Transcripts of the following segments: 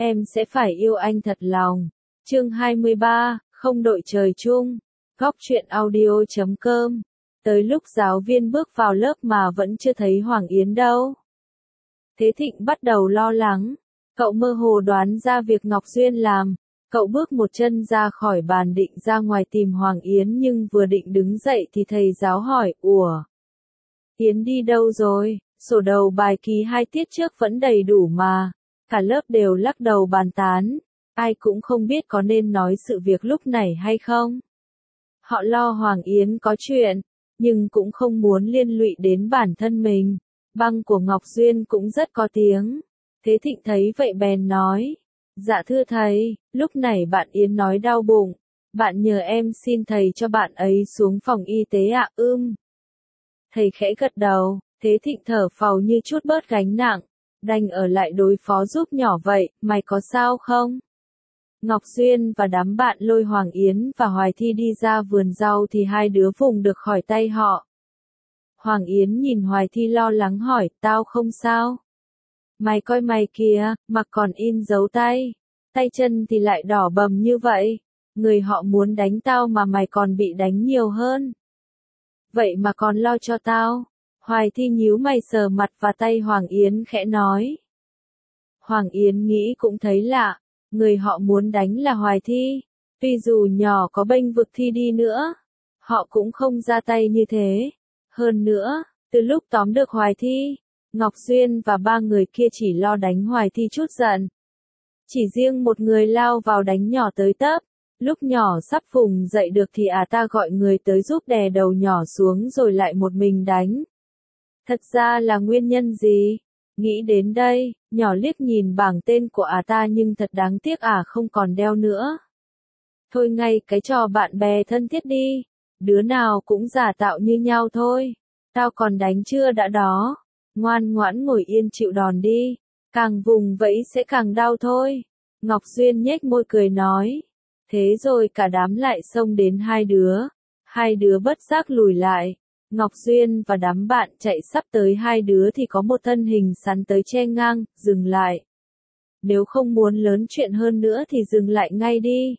em sẽ phải yêu anh thật lòng. Chương 23, không đội trời chung. Góc truyện audio.com. Tới lúc giáo viên bước vào lớp mà vẫn chưa thấy Hoàng Yến đâu. Thế Thịnh bắt đầu lo lắng. Cậu mơ hồ đoán ra việc Ngọc Duyên làm. Cậu bước một chân ra khỏi bàn định ra ngoài tìm Hoàng Yến, nhưng vừa định đứng dậy thì thầy giáo hỏi, ủa? Yến đi đâu rồi? Sổ đầu bài ký 2 tiết trước vẫn đầy đủ mà. Cả lớp đều lắc đầu bàn tán. Ai cũng không biết có nên nói sự việc lúc này hay không. Họ lo Hoàng Yến có chuyện, nhưng cũng không muốn liên lụy đến bản thân mình. Băng của Ngọc Duyên cũng rất có tiếng. Thế Thịnh thấy vậy bèn nói. Dạ thưa thầy, lúc này bạn Yến nói đau bụng. Bạn nhờ em xin thầy cho bạn ấy xuống phòng y tế ạ. Thầy khẽ gật đầu, Thế Thịnh thở phào như chút bớt gánh nặng. Đành ở lại đối phó giúp nhỏ vậy, mày có sao không? Ngọc Duyên và đám bạn lôi Hoàng Yến và Hoài Thi đi ra vườn rau thì hai đứa vùng được khỏi tay họ. Hoàng Yến nhìn Hoài Thi lo lắng hỏi, tao không sao. Mày coi mày kìa, mà còn in dấu tay. Tay chân thì lại đỏ bầm như vậy. Người họ muốn đánh tao mà mày còn bị đánh nhiều hơn. Vậy mà còn lo cho tao. Hoài Thi nhíu mày sờ mặt và tay Hoàng Yến khẽ nói. Hoàng Yến nghĩ cũng thấy lạ. Người họ muốn đánh là Hoài Thi. Tuy dù nhỏ có bênh vực Thi đi nữa, họ cũng không ra tay như thế. Hơn nữa, từ lúc tóm được Hoài Thi, Ngọc Duyên và 3 người kia chỉ lo đánh Hoài Thi chút giận. Chỉ riêng một người lao vào đánh nhỏ tới tấp. Lúc nhỏ sắp vùng dậy được thì ta gọi người tới giúp đè đầu nhỏ xuống rồi lại một mình đánh. Thật ra là nguyên nhân gì? Nghĩ đến đây, nhỏ liếc nhìn bảng tên của ta nhưng thật đáng tiếc không còn đeo nữa. Thôi ngay cái trò bạn bè thân thiết đi. Đứa nào cũng giả tạo như nhau thôi. Tao còn đánh chưa đã đó. Ngoan ngoãn ngồi yên chịu đòn đi. Càng vùng vẫy sẽ càng đau thôi. Ngọc Duyên nhếch môi cười nói. Thế rồi cả đám lại xông đến hai đứa. Hai đứa bất giác lùi lại. Ngọc Duyên và đám bạn chạy sắp tới hai đứa thì có một thân hình sắn tới che ngang, dừng lại. Nếu không muốn lớn chuyện hơn nữa thì dừng lại ngay đi.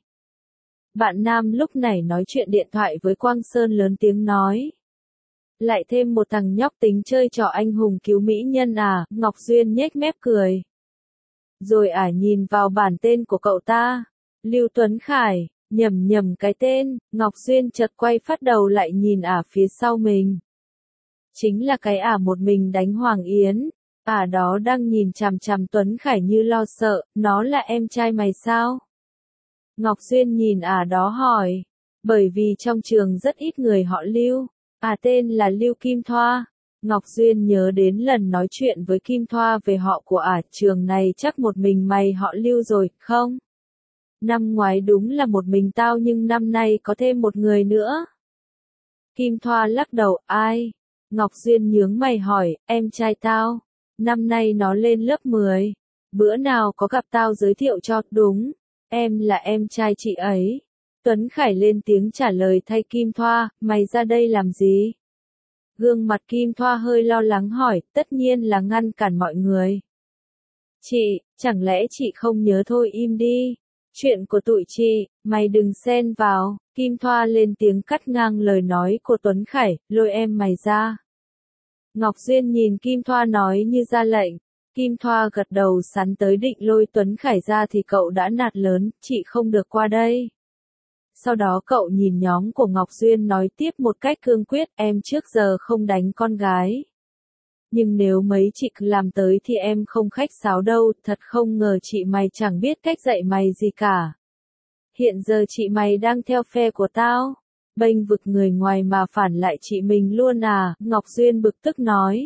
Bạn nam lúc này nói chuyện điện thoại với Quang Sơn lớn tiếng nói. Lại thêm một thằng nhóc tính chơi trò anh hùng cứu mỹ nhân Ngọc Duyên nhếch mép cười. Rồi nhìn vào bản tên của cậu ta. Lưu Tuấn Khải, nhầm cái tên, Ngọc Duyên chợt quay phát đầu lại nhìn phía sau mình. Chính là cái một mình đánh Hoàng Yến. Đó đang nhìn chằm chằm Tuấn Khải như lo sợ, nó là em trai mày sao? Ngọc Duyên nhìn đó hỏi. Bởi vì trong trường rất ít người họ Lưu. Tên là Lưu Kim Thoa. Ngọc Duyên nhớ đến lần nói chuyện với Kim Thoa về họ của trường này chắc một mình mày họ Lưu rồi, không? Năm ngoái đúng là một mình tao nhưng năm nay có thêm một người nữa. Kim Thoa lắc đầu, ai? Ngọc Duyên nhướng mày hỏi, em trai tao. Năm nay nó lên lớp 10. Bữa nào có gặp tao giới thiệu cho, đúng. Em là em trai chị ấy. Tuấn Khải lên tiếng trả lời thay Kim Thoa, mày ra đây làm gì? Gương mặt Kim Thoa hơi lo lắng hỏi, tất nhiên là ngăn cản mọi người. Chị, chẳng lẽ chị không nhớ thôi im đi. Chuyện của tụi chị, mày đừng xen vào. Kim Thoa lên tiếng cắt ngang lời nói của Tuấn Khải, lôi em mày ra. Ngọc Duyên nhìn Kim Thoa nói như ra lệnh. Kim Thoa gật đầu sắn tới định lôi Tuấn Khải ra thì cậu đã nạt lớn, chị không được qua đây. Sau đó cậu nhìn nhóm của Ngọc Duyên nói tiếp một cách cương quyết, em trước giờ không đánh con gái. Nhưng nếu mấy chị làm tới thì em không khách sáo đâu, thật không ngờ chị mày chẳng biết cách dạy mày gì cả. Hiện giờ chị mày đang theo phe của tao. Bênh vực người ngoài mà phản lại chị mình luôn Ngọc Duyên bực tức nói.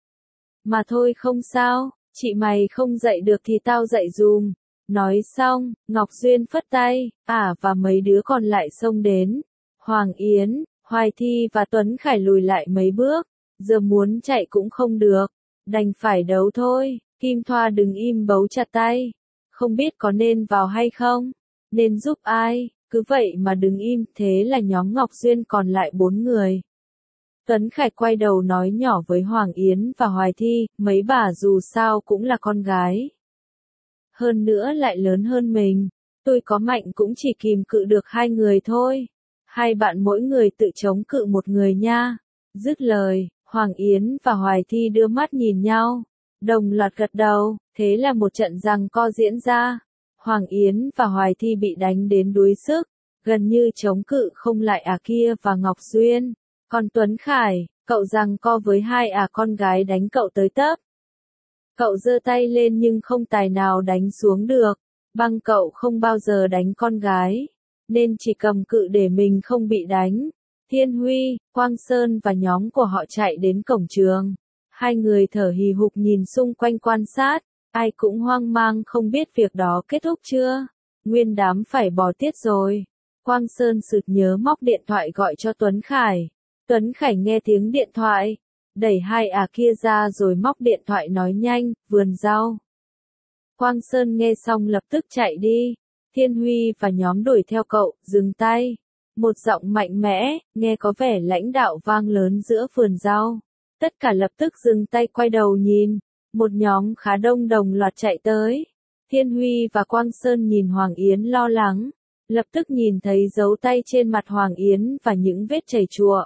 Mà thôi không sao, chị mày không dạy được thì tao dạy dùm. Nói xong, Ngọc Duyên phất tay, và mấy đứa còn lại xông đến. Hoàng Yến, Hoài Thi và Tuấn Khải lùi lại mấy bước. Giờ muốn chạy cũng không được. Đành phải đấu thôi. Kim Thoa đừng im bấu chặt tay. Không biết có nên vào hay không? Nên giúp ai? Cứ vậy mà đừng im. Thế là nhóm Ngọc Duyên còn lại 4 người. Tuấn Khải quay đầu nói nhỏ với Hoàng Yến và Hoài Thi, mấy bà dù sao cũng là con gái. hơn nữa lại lớn hơn mình. Tôi có mạnh cũng chỉ kìm cự được 2 người thôi. Hai bạn mỗi người tự chống cự một người nha. Dứt lời, Hoàng Yến và Hoài Thi đưa mắt nhìn nhau, đồng loạt gật đầu, thế là một trận giằng co diễn ra. Hoàng Yến và Hoài Thi bị đánh đến đuối sức, gần như chống cự không lại kia và Ngọc Duyên. Còn Tuấn Khải, cậu giằng co với hai con gái đánh cậu tới tấp. Cậu giơ tay lên nhưng không tài nào đánh xuống được. Băng cậu không bao giờ đánh con gái, nên chỉ cầm cự để mình không bị đánh. Thiên Huy, Quang Sơn và nhóm của họ chạy đến cổng trường. Hai người thở hì hục nhìn xung quanh quan sát, ai cũng hoang mang không biết việc đó kết thúc chưa. Nguyên đám phải bỏ tiết rồi. Quang Sơn sực nhớ móc điện thoại gọi cho Tuấn Khải. Tuấn Khải nghe tiếng điện thoại, đẩy hai kia ra rồi móc điện thoại nói nhanh, vườn rau. Quang Sơn nghe xong lập tức chạy đi. Thiên Huy và nhóm đuổi theo cậu, dừng tay. Một giọng mạnh mẽ, nghe có vẻ lãnh đạo vang lớn giữa vườn rau. Tất cả lập tức dừng tay quay đầu nhìn. Một nhóm khá đông đồng loạt chạy tới. Thiên Huy và Quang Sơn nhìn Hoàng Yến lo lắng. Lập tức nhìn thấy dấu tay trên mặt Hoàng Yến và những vết chảy chùa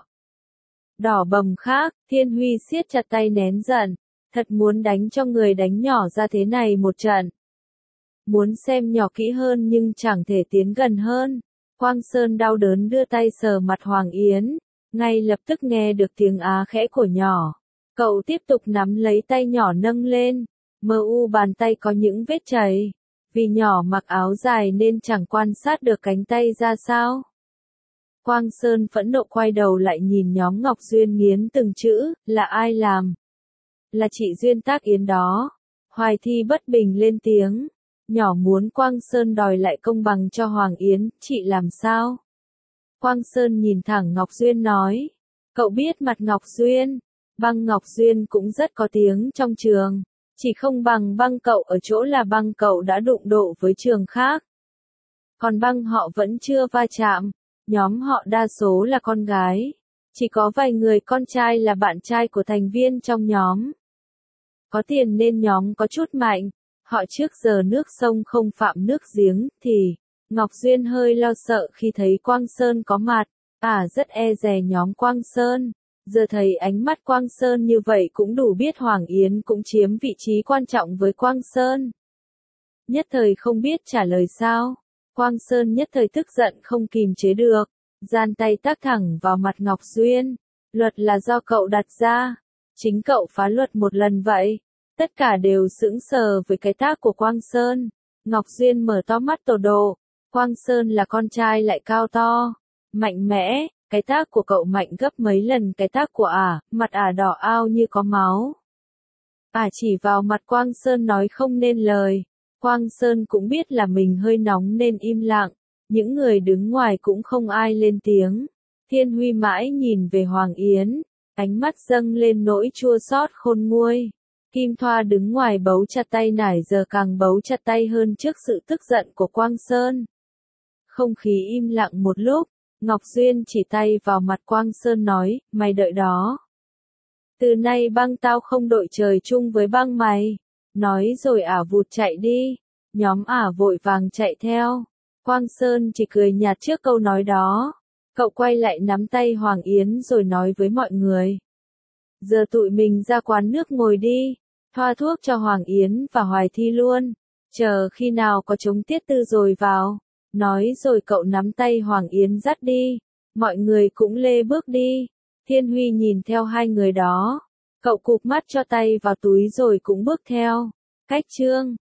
đỏ bầm khác. Thiên Huy siết chặt tay nén giận. Thật muốn đánh cho người đánh nhỏ ra thế này một trận. Muốn xem nhỏ kỹ hơn nhưng chẳng thể tiến gần hơn. Quang Sơn đau đớn đưa tay sờ mặt Hoàng Yến. Ngay lập tức nghe được tiếng khẽ của nhỏ. Cậu tiếp tục nắm lấy tay nhỏ nâng lên. Bàn tay có những vết chảy. Vì nhỏ mặc áo dài nên chẳng quan sát được cánh tay ra sao. Quang Sơn phẫn nộ quay đầu lại nhìn nhóm Ngọc Duyên nghiến từng chữ, là ai làm? Là chị Duyên Tác Yến đó. Hoài Thi bất bình lên tiếng. Nhỏ muốn Quang Sơn đòi lại công bằng cho Hoàng Yến, chị làm sao? Quang Sơn nhìn thẳng Ngọc Duyên nói. Cậu biết mặt Ngọc Duyên. Băng Ngọc Duyên cũng rất có tiếng trong trường. Chỉ không bằng băng cậu ở chỗ là băng cậu đã đụng độ với trường khác. Còn băng họ vẫn chưa va chạm. Nhóm họ đa số là con gái. Chỉ có vài người con trai là bạn trai của thành viên trong nhóm. Có tiền nên nhóm có chút mạnh. Họ trước giờ nước sông không phạm nước giếng, thì Ngọc Duyên hơi lo sợ khi thấy Quang Sơn có mặt. Rất e dè nhóm Quang Sơn. Giờ thấy ánh mắt Quang Sơn như vậy cũng đủ biết Hoàng Yến cũng chiếm vị trí quan trọng với Quang Sơn. Nhất thời không biết trả lời sao. Quang Sơn nhất thời tức giận không kìm chế được. Giang tay tác thẳng vào mặt Ngọc Duyên. Luật là do cậu đặt ra. Chính cậu phá luật một lần vậy. Tất cả đều sững sờ với cái tác của Quang Sơn. Ngọc Duyên mở to mắt tổ độ. Quang Sơn là con trai lại cao to, mạnh mẽ, cái tác của cậu mạnh gấp mấy lần cái tác của mặt đỏ ao như có máu. Chỉ vào mặt Quang Sơn nói không nên lời. Quang Sơn cũng biết là mình hơi nóng nên im lặng. Những người đứng ngoài cũng không ai lên tiếng. Thiên Huy mãi nhìn về Hoàng Yến, ánh mắt dâng lên nỗi chua xót khôn nguôi. Kim Thoa đứng ngoài bấu chặt tay nải giờ càng bấu chặt tay hơn trước sự tức giận của Quang Sơn. Không khí im lặng một lúc, Ngọc Duyên chỉ tay vào mặt Quang Sơn nói, mày đợi đó. Từ nay băng tao không đội trời chung với băng mày. Nói rồi vụt chạy đi. Nhóm vội vàng chạy theo. Quang Sơn chỉ cười nhạt trước câu nói đó. Cậu quay lại nắm tay Hoàng Yến rồi nói với mọi người. Giờ tụi mình ra quán nước ngồi đi. Thoa thuốc cho Hoàng Yến và Hoài Thi luôn. Chờ khi nào có trống tiết tư rồi vào. Nói rồi cậu nắm tay Hoàng Yến dắt đi. Mọi người cũng lê bước đi. Thiên Huy nhìn theo hai người đó. Cậu cụp mắt cho tay vào túi rồi cũng bước theo. Cách chương